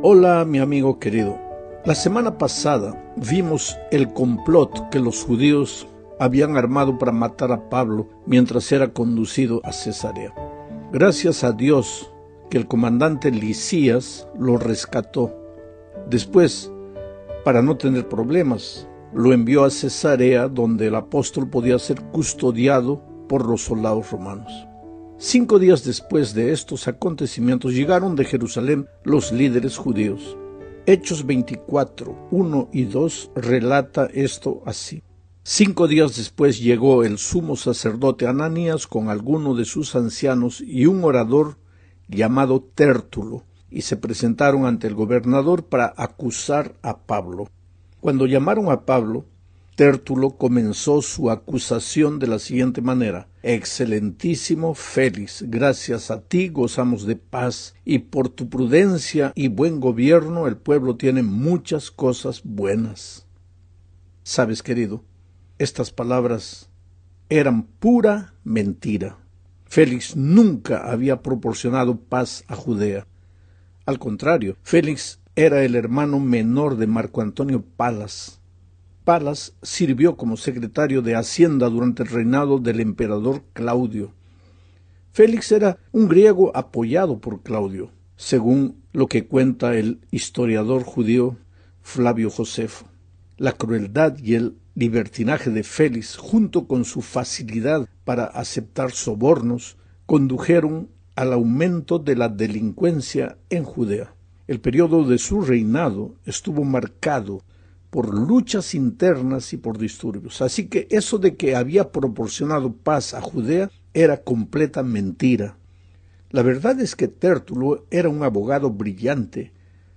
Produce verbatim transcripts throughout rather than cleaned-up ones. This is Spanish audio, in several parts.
Hola, mi amigo querido. La semana pasada vimos el complot que los judíos habían armado para matar a Pablo mientras era conducido a Cesarea. Gracias a Dios que el comandante Lisías lo rescató. Después, para no tener problemas, lo envió a Cesarea, donde el apóstol podía ser custodiado por los soldados romanos. Cinco días después de estos acontecimientos llegaron de Jerusalén los líderes judíos. Hechos veinticuatro, uno y dos relata esto así. Cinco días después llegó el sumo sacerdote Ananías con alguno de sus ancianos y un orador llamado Tértulo, y se presentaron ante el gobernador para acusar a Pablo. Cuando llamaron a Pablo, Tértulo comenzó su acusación de la siguiente manera: Excelentísimo Félix, gracias a ti gozamos de paz, y por tu prudencia y buen gobierno el pueblo tiene muchas cosas buenas. Sabes, querido, estas palabras eran pura mentira. Félix nunca había proporcionado paz a Judea. Al contrario, Félix era el hermano menor de Marco Antonio Palas. Palas sirvió como secretario de Hacienda durante el reinado del emperador Claudio. Félix era un griego apoyado por Claudio, según lo que cuenta el historiador judío Flavio Josefo. La crueldad y el libertinaje de Félix, junto con su facilidad para aceptar sobornos, condujeron al aumento de la delincuencia en Judea. El periodo de su reinado estuvo marcado por luchas internas y por disturbios. Así que eso de que había proporcionado paz a Judea era completa mentira. La verdad es que Tértulo era un abogado brillante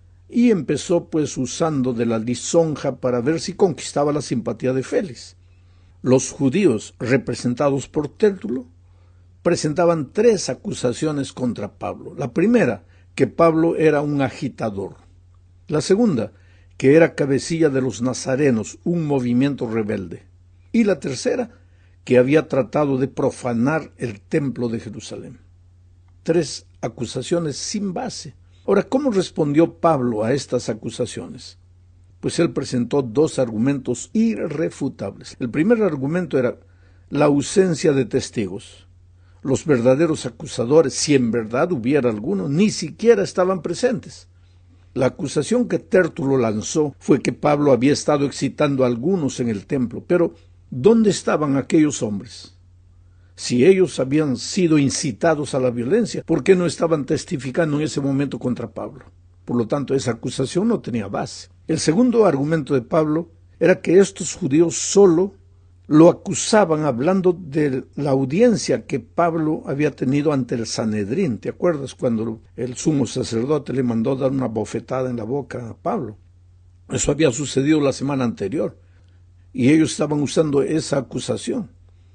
y empezó pues usando de la lisonja para ver si conquistaba la simpatía de Félix. Los judíos, representados por Tértulo, presentaban tres acusaciones contra Pablo. La primera, que Pablo era un agitador. La segunda, que era cabecilla de los nazarenos, un movimiento rebelde. Y la tercera, que había tratado de profanar el templo de Jerusalén. Tres acusaciones sin base. Ahora, ¿cómo respondió Pablo a estas acusaciones? Pues él presentó dos argumentos irrefutables. El primer argumento era la ausencia de testigos. Los verdaderos acusadores, si en verdad hubiera alguno, ni siquiera estaban presentes. La acusación que Tértulo lanzó fue que Pablo había estado excitando a algunos en el templo, pero ¿dónde estaban aquellos hombres? Si ellos habían sido incitados a la violencia, ¿por qué no estaban testificando en ese momento contra Pablo? Por lo tanto, esa acusación no tenía base. El segundo argumento de Pablo era que estos judíos solo lo acusaban hablando de la audiencia que Pablo había tenido ante el Sanedrín. ¿Te acuerdas cuando el sumo sacerdote le mandó dar una bofetada en la boca a Pablo? Eso había sucedido la semana anterior y ellos estaban usando esa acusación,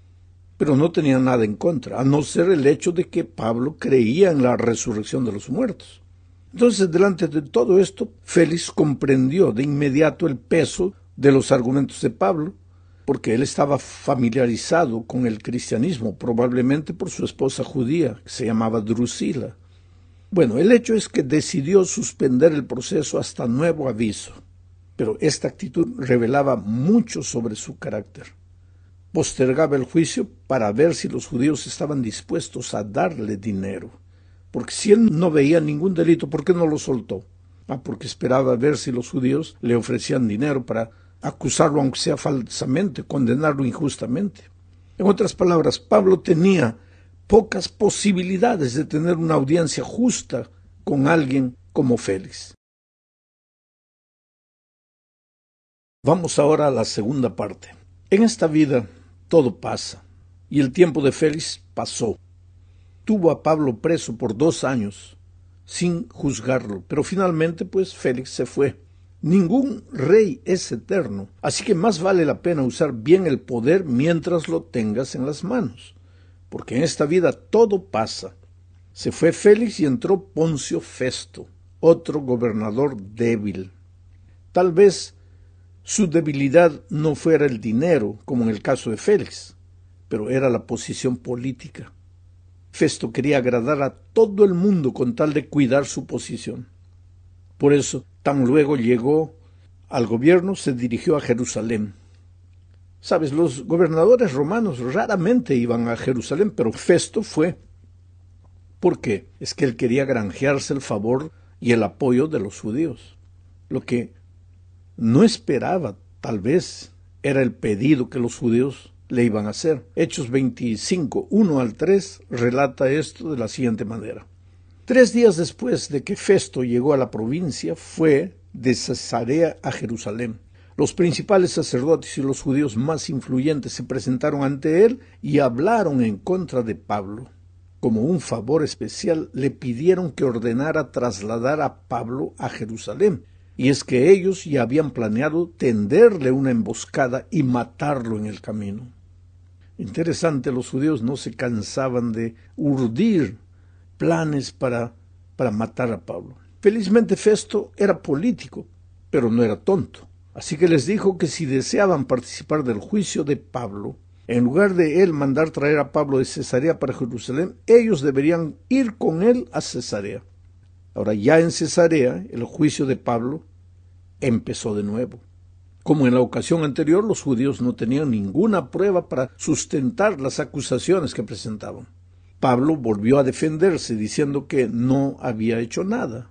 pero no tenían nada en contra, a no ser el hecho de que Pablo creía en la resurrección de los muertos. Entonces, delante de todo esto, Félix comprendió de inmediato el peso de los argumentos de Pablo, porque él estaba familiarizado con el cristianismo, probablemente por su esposa judía, que se llamaba Drusila. Bueno, el hecho es que decidió suspender el proceso hasta nuevo aviso, pero esta actitud revelaba mucho sobre su carácter. Postergaba el juicio para ver si los judíos estaban dispuestos a darle dinero, porque si él no veía ningún delito, ¿por qué no lo soltó? Ah, porque esperaba ver si los judíos le ofrecían dinero para acusarlo aunque sea falsamente, condenarlo injustamente. En otras palabras, Pablo tenía pocas posibilidades de tener una audiencia justa con alguien como Félix. Vamos ahora a la segunda parte. En esta vida todo pasa, y el tiempo de Félix pasó. Tuvo a Pablo preso por dos años, sin juzgarlo, pero finalmente pues Félix se fue. Ningún rey es eterno, así que más vale la pena usar bien el poder mientras lo tengas en las manos, porque en esta vida todo pasa. Se fue Félix y entró Poncio Festo, otro gobernador débil. Tal vez su debilidad no fuera el dinero, como en el caso de Félix, pero era la posición política. Festo quería agradar a todo el mundo con tal de cuidar su posición. Por eso, tan luego llegó al gobierno, se dirigió a Jerusalén. Sabes, los gobernadores romanos raramente iban a Jerusalén, pero Festo fue. ¿Por qué? Es que él quería granjearse el favor y el apoyo de los judíos. Lo que no esperaba, tal vez, era el pedido que los judíos le iban a hacer. Hechos veinticinco, uno al tres, relata esto de la siguiente manera. Tres días después de que Festo llegó a la provincia, fue de Cesarea a Jerusalén. Los principales sacerdotes y los judíos más influyentes se presentaron ante él y hablaron en contra de Pablo. Como un favor especial, le pidieron que ordenara trasladar a Pablo a Jerusalén, y es que ellos ya habían planeado tenderle una emboscada y matarlo en el camino. Interesante, los judíos no se cansaban de urdir planes para, para matar a Pablo. Felizmente Festo era político, pero no era tonto. Así que les dijo que si deseaban participar del juicio de Pablo, en lugar de él mandar traer a Pablo de Cesarea para Jerusalén, ellos deberían ir con él a Cesarea. Ahora, ya en Cesarea, el juicio de Pablo empezó de nuevo. Como en la ocasión anterior, los judíos no tenían ninguna prueba para sustentar las acusaciones que presentaban. Pablo volvió a defenderse diciendo que no había hecho nada.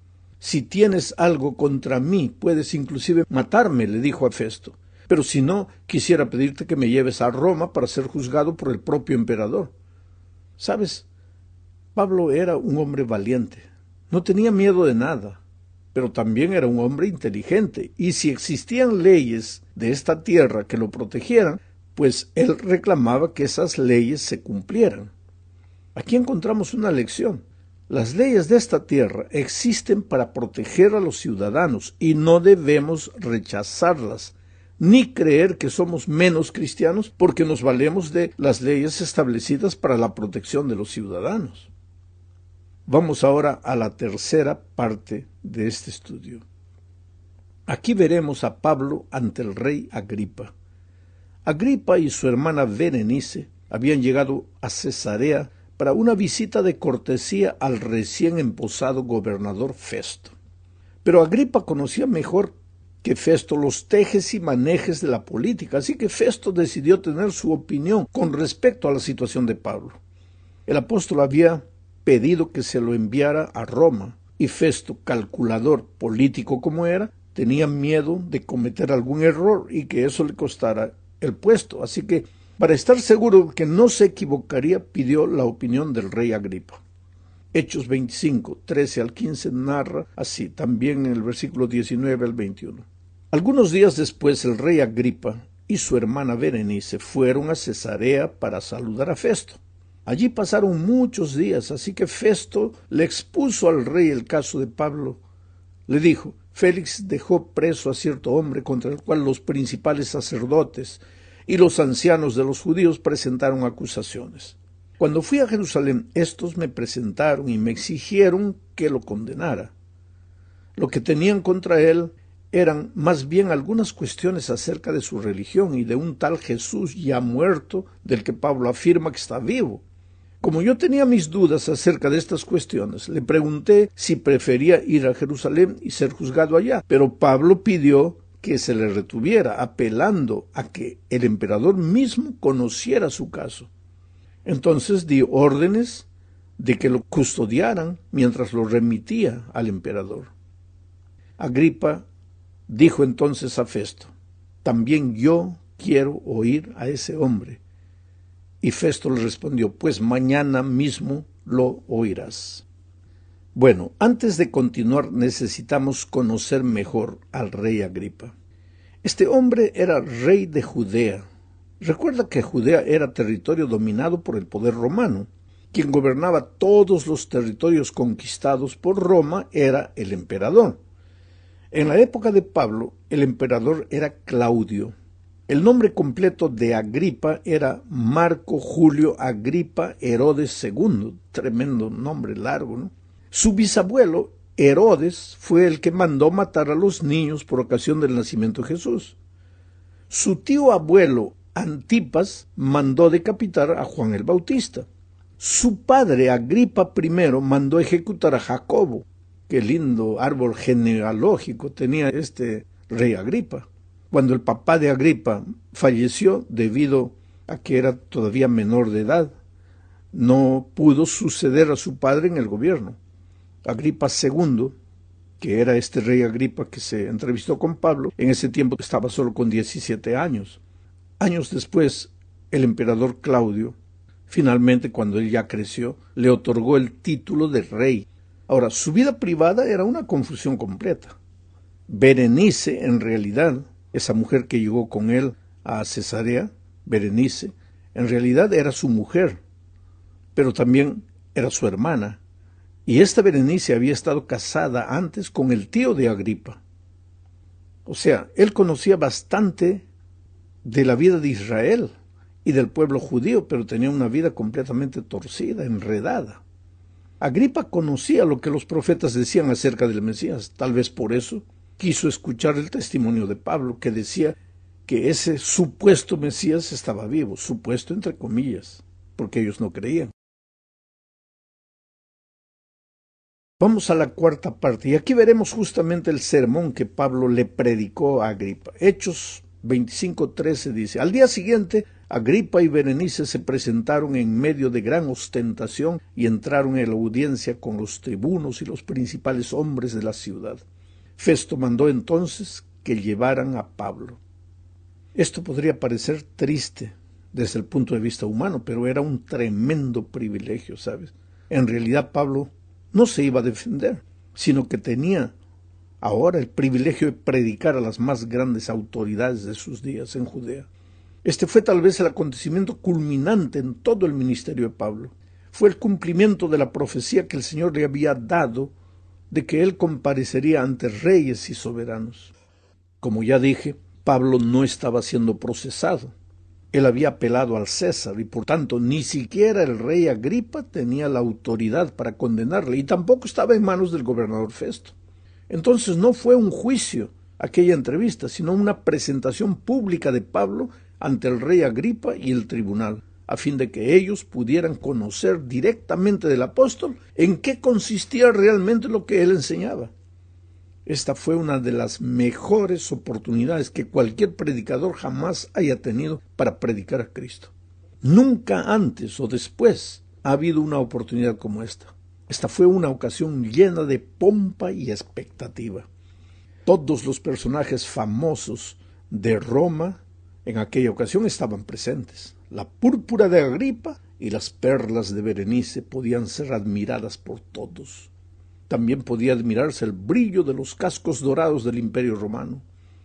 Si tienes algo contra mí, puedes inclusive matarme, le dijo a Festo. Pero si no, quisiera pedirte que me lleves a Roma para ser juzgado por el propio emperador. ¿Sabes? Pablo era un hombre valiente. No tenía miedo de nada, pero también era un hombre inteligente. Y si existían leyes de esta tierra que lo protegieran, pues él reclamaba que esas leyes se cumplieran. Aquí encontramos una lección. Las leyes de esta tierra existen para proteger a los ciudadanos y no debemos rechazarlas, ni creer que somos menos cristianos porque nos valemos de las leyes establecidas para la protección de los ciudadanos. Vamos ahora a la tercera parte de este estudio. Aquí veremos a Pablo ante el rey Agripa. Agripa y su hermana Berenice habían llegado a Cesarea para una visita de cortesía al recién emposado gobernador Festo. Pero Agripa conocía mejor que Festo los tejes y manejes de la política, así que Festo decidió tener su opinión con respecto a la situación de Pablo. El apóstol había pedido que se lo enviara a Roma, y Festo, calculador político como era, tenía miedo de cometer algún error y que eso le costara el puesto, así que para estar seguro de que no se equivocaría, pidió la opinión del rey Agripa. Hechos veinticinco, trece al quince narra así, también en el versículo diecinueve al veintiuno. Algunos días después el rey Agripa y su hermana Berenice fueron a Cesarea para saludar a Festo. Allí pasaron muchos días, así que Festo le expuso al rey el caso de Pablo. Le dijo: Félix dejó preso a cierto hombre contra el cual los principales sacerdotes y los ancianos de los judíos presentaron acusaciones. Cuando fui a Jerusalén, estos me presentaron y me exigieron que lo condenara. Lo que tenían contra él eran más bien algunas cuestiones acerca de su religión y de un tal Jesús ya muerto, del que Pablo afirma que está vivo. Como yo tenía mis dudas acerca de estas cuestiones, le pregunté si prefería ir a Jerusalén y ser juzgado allá, pero Pablo pidió que se le retuviera, apelando a que el emperador mismo conociera su caso. Entonces di órdenes de que lo custodiaran mientras lo remitía al emperador. Agripa dijo entonces a Festo: también yo quiero oír a ese hombre. Y Festo le respondió: pues mañana mismo lo oirás. Bueno, antes de continuar necesitamos conocer mejor al rey Agripa. Este hombre era rey de Judea. Recuerda que Judea era territorio dominado por el poder romano. Quien gobernaba todos los territorios conquistados por Roma era el emperador. En la época de Pablo, el emperador era Claudio. El nombre completo de Agripa era Marco Julio Agripa Herodes segundo. Tremendo nombre largo, ¿no? Su bisabuelo, Herodes, fue el que mandó matar a los niños por ocasión del nacimiento de Jesús. Su tío abuelo, Antipas, mandó decapitar a Juan el Bautista. Su padre, Agripa primero, mandó ejecutar a Jacobo. qué lindo árbol genealógico tenía este rey Agripa. Cuando el papá de Agripa falleció debido a que era todavía menor de edad, no pudo suceder a su padre en el gobierno. Agripa segundo, que era este rey Agripa que se entrevistó con Pablo, en ese tiempo estaba solo con diecisiete años. Años después, el emperador Claudio, finalmente cuando él ya creció, le otorgó el título de rey. Ahora, su vida privada era una confusión completa. Berenice, en realidad, esa mujer que llegó con él a Cesarea, Berenice, en realidad era su mujer, pero también era su hermana. Y esta Berenice había estado casada antes con el tío de Agripa. O sea, él conocía bastante de la vida de Israel y del pueblo judío, pero tenía una vida completamente torcida, enredada. Agripa conocía lo que los profetas decían acerca del Mesías. Tal vez por eso quiso escuchar el testimonio de Pablo, que decía que ese supuesto Mesías estaba vivo, supuesto entre comillas, porque ellos no creían. Vamos a la cuarta parte, y aquí veremos justamente el sermón que Pablo le predicó a Agripa. Hechos veinticinco trece dice: al día siguiente, Agripa y Berenice se presentaron en medio de gran ostentación y entraron en la audiencia con los tribunos y los principales hombres de la ciudad. Festo mandó entonces que llevaran a Pablo. Esto podría parecer triste desde el punto de vista humano, pero era un tremendo privilegio, ¿sabes? En realidad Pablo no se iba a defender, sino que tenía ahora el privilegio de predicar a las más grandes autoridades de sus días en Judea. Este fue tal vez el acontecimiento culminante en todo el ministerio de Pablo. Fue el cumplimiento de la profecía que el Señor le había dado de que él comparecería ante reyes y soberanos. Como ya dije, Pablo no estaba siendo procesado. Él había apelado al César y por tanto ni siquiera el rey Agripa tenía la autoridad para condenarle y tampoco estaba en manos del gobernador Festo. Entonces no fue un juicio aquella entrevista, sino una presentación pública de Pablo ante el rey Agripa y el tribunal, a fin de que ellos pudieran conocer directamente del apóstol en qué consistía realmente lo que él enseñaba. Esta fue una de las mejores oportunidades que cualquier predicador jamás haya tenido para predicar a Cristo. Nunca antes o después ha habido una oportunidad como esta. Esta fue una ocasión llena de pompa y expectativa. Todos los personajes famosos de Roma en aquella ocasión estaban presentes. La púrpura de Agripa y las perlas de Berenice podían ser admiradas por todos. También podía admirarse el brillo de los cascos dorados del Imperio Romano.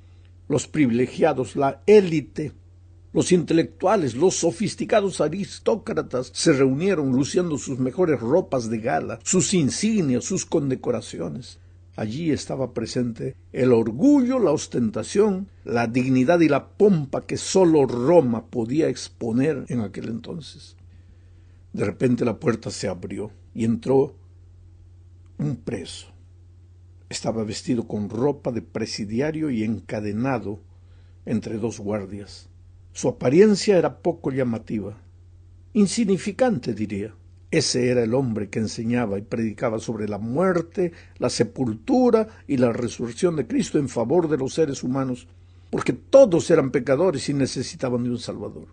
Los privilegiados, la élite, los intelectuales, los sofisticados aristócratas se reunieron luciendo sus mejores ropas de gala, sus insignias, sus condecoraciones. Allí estaba presente el orgullo, la ostentación, la dignidad y la pompa que sólo Roma podía exponer en aquel entonces. De repente la puerta se abrió y entró un preso. Estaba vestido con ropa de presidiario y encadenado entre dos guardias. Su apariencia era poco llamativa, insignificante diría. Ese era el hombre que enseñaba y predicaba sobre la muerte, la sepultura y la resurrección de Cristo en favor de los seres humanos, porque todos eran pecadores y necesitaban de un Salvador.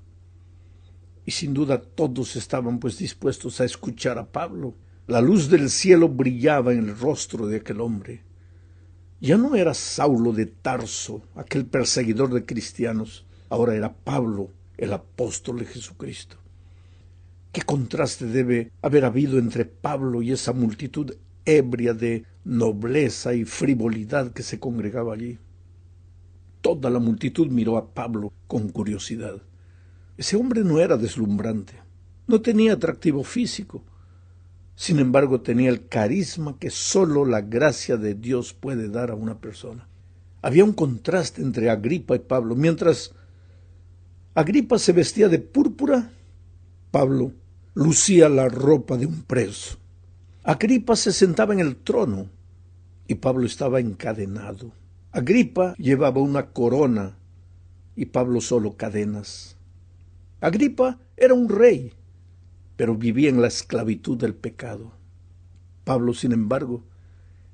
Y sin duda todos estaban pues dispuestos a escuchar a Pablo. La luz del cielo brillaba en el rostro de aquel hombre. Ya no era Saulo de Tarso, aquel perseguidor de cristianos, ahora era Pablo, el apóstol de Jesucristo. ¿Qué contraste debe haber habido entre Pablo y esa multitud ebria de nobleza y frivolidad que se congregaba allí? Toda la multitud miró a Pablo con curiosidad. Ese hombre no era deslumbrante, no tenía atractivo físico. Sin embargo, tenía el carisma que sólo la gracia de Dios puede dar a una persona. Había un contraste entre Agripa y Pablo. Mientras Agripa se vestía de púrpura, Pablo lucía la ropa de un preso. Agripa se sentaba en el trono y Pablo estaba encadenado. Agripa llevaba una corona y Pablo solo cadenas. Agripa era un rey, pero vivía en la esclavitud del pecado. Pablo, sin embargo,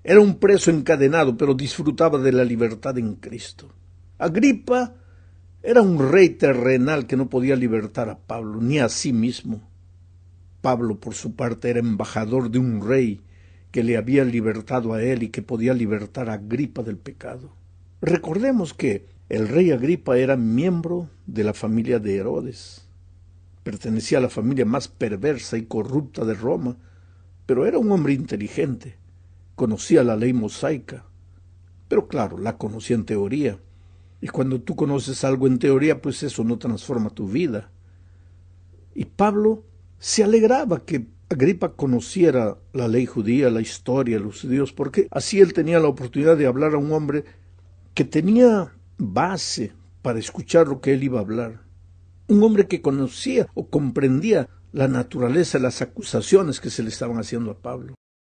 Era un preso encadenado, pero disfrutaba de la libertad en Cristo. Agripa era un rey terrenal que no podía libertar a Pablo, ni a sí mismo. Pablo, por su parte, era embajador de un rey que le había libertado a él y que podía libertar a Agripa del pecado. Recordemos que el rey Agripa era miembro de la familia de Herodes. Pertenecía a la familia más perversa y corrupta de Roma, pero era un hombre inteligente. Conocía la ley mosaica, pero claro, la conocía en teoría. Y cuando tú conoces algo en teoría, pues eso no transforma tu vida. Y Pablo se alegraba que Agripa conociera la ley judía, la historia de los judíos, porque así él tenía la oportunidad de hablar a un hombre que tenía base para escuchar lo que él iba a hablar. Un hombre que conocía o comprendía la naturaleza de las acusaciones que se le estaban haciendo a Pablo.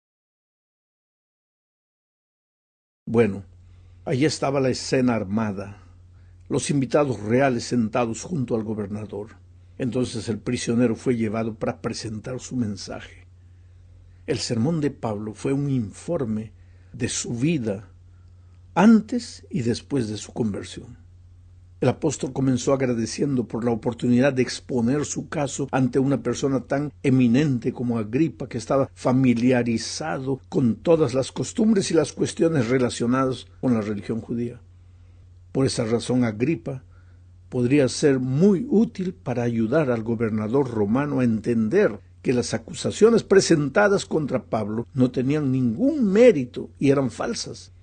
Bueno, allí estaba la escena armada, los invitados reales sentados junto al gobernador. Entonces el prisionero fue llevado para presentar su mensaje. El sermón de Pablo fue un informe de su vida antes y después de su conversión. El apóstol comenzó agradeciendo por la oportunidad de exponer su caso ante una persona tan eminente como Agripa, que estaba familiarizado con todas las costumbres y las cuestiones relacionadas con la religión judía. Por esa razón, Agripa podría ser muy útil para ayudar al gobernador romano a entender que las acusaciones presentadas contra Pablo no tenían ningún mérito y eran falsas.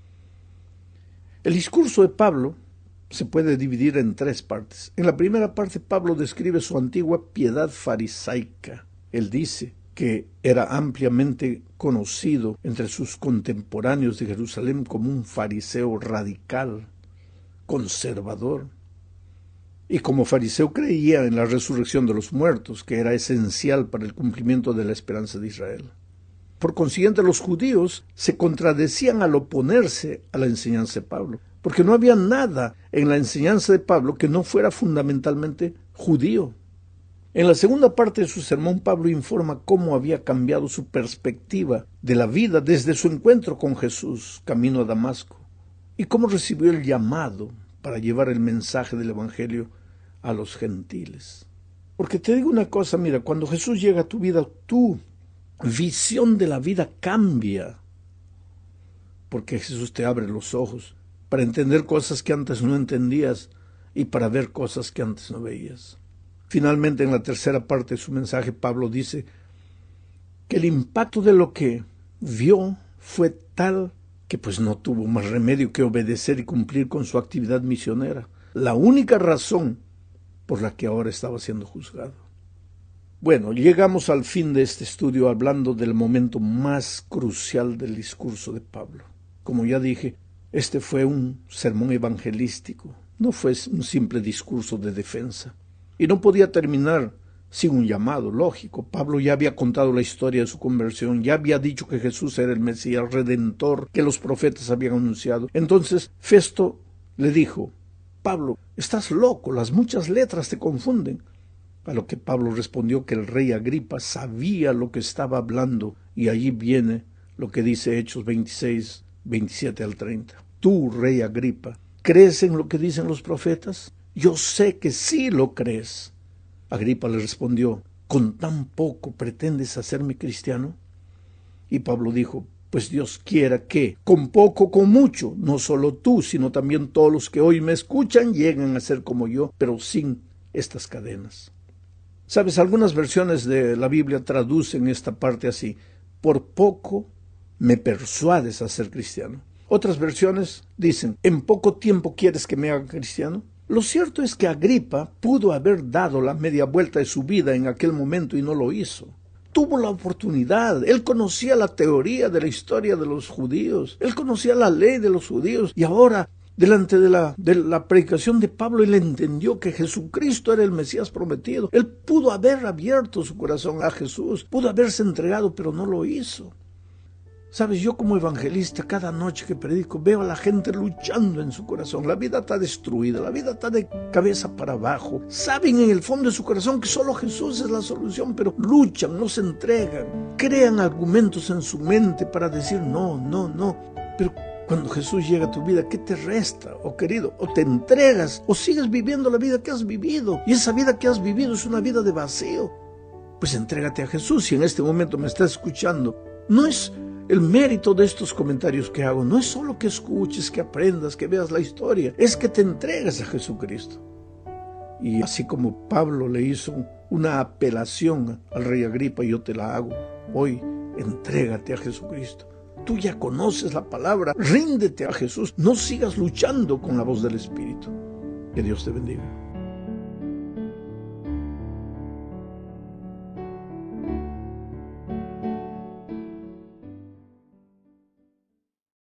El discurso de Pablo se puede dividir en tres partes. En la primera parte, Pablo describe su antigua piedad farisaica. Él dice que era ampliamente conocido entre sus contemporáneos de Jerusalén como un fariseo radical, conservador. Y como fariseo creía en la resurrección de los muertos, que era esencial para el cumplimiento de la esperanza de Israel. Por consiguiente, los judíos se contradecían al oponerse a la enseñanza de Pablo, porque no había nada en la enseñanza de Pablo que no fuera fundamentalmente judío. En la segunda parte de su sermón, Pablo informa cómo había cambiado su perspectiva de la vida desde su encuentro con Jesús, camino a Damasco, y cómo recibió el llamado para llevar el mensaje del Evangelio a los gentiles. Porque te digo una cosa, mira, cuando Jesús llega a tu vida, tu visión de la vida cambia, porque Jesús te abre los ojos para entender cosas que antes no entendías y para ver cosas que antes no veías. Finalmente, en la tercera parte de su mensaje, Pablo dice que el impacto de lo que vio fue tal que pues no tuvo más remedio que obedecer y cumplir con su actividad misionera, la única razón por la que ahora estaba siendo juzgado. Bueno, llegamos al fin de este estudio hablando del momento más crucial del discurso de Pablo. Como ya dije, este fue un sermón evangelístico, no fue un simple discurso de defensa. Y no podía terminar sin un llamado, lógico. Pablo ya había contado la historia de su conversión, ya había dicho que Jesús era el Mesías redentor que los profetas habían anunciado. Entonces Festo le dijo: Pablo, estás loco, las muchas letras te confunden. A lo que Pablo respondió que el rey Agripa sabía lo que estaba hablando, y allí viene lo que dice Hechos veintiséis, veintisiete al treinta. Tú, rey Agripa, ¿crees en lo que dicen los profetas? Yo sé que sí lo crees. Agripa le respondió: ¿con tan poco pretendes hacerme cristiano? Y Pablo dijo: pues Dios quiera que, con poco o con mucho, no solo tú, sino también todos los que hoy me escuchan, lleguen a ser como yo, pero sin estas cadenas. Sabes, algunas versiones de la Biblia traducen esta parte así: por poco me persuades a ser cristiano. Otras versiones dicen: ¿en poco tiempo quieres que me haga cristiano? Lo cierto es que Agripa pudo haber dado la media vuelta de su vida en aquel momento y no lo hizo. Tuvo la oportunidad. Él conocía la teoría de la historia de los judíos. Él conocía la ley de los judíos. Y ahora, delante de la, de la predicación de Pablo, él entendió que Jesucristo era el Mesías prometido. Él pudo haber abierto su corazón a Jesús. Pudo haberse entregado, pero no lo hizo. Sabes, yo como evangelista, cada noche que predico, veo a la gente luchando en su corazón. La vida está destruida, la vida está de cabeza para abajo. Saben en el fondo de su corazón que solo Jesús es la solución, pero luchan, no se entregan. Crean argumentos en su mente para decir no, no, no. Pero cuando Jesús llega a tu vida, ¿qué te resta, oh querido? O te entregas, o sigues viviendo la vida que has vivido. Y esa vida que has vivido es una vida de vacío. Pues entrégate a Jesús. Si en este momento me estás escuchando, no es el mérito de estos comentarios que hago, no es solo que escuches, que aprendas, que veas la historia, es que te entregues a Jesucristo. Y así como Pablo le hizo una apelación al rey Agripa, yo te la hago hoy: entrégate a Jesucristo. Tú ya conoces la palabra, ríndete a Jesús, no sigas luchando con la voz del Espíritu. Que Dios te bendiga.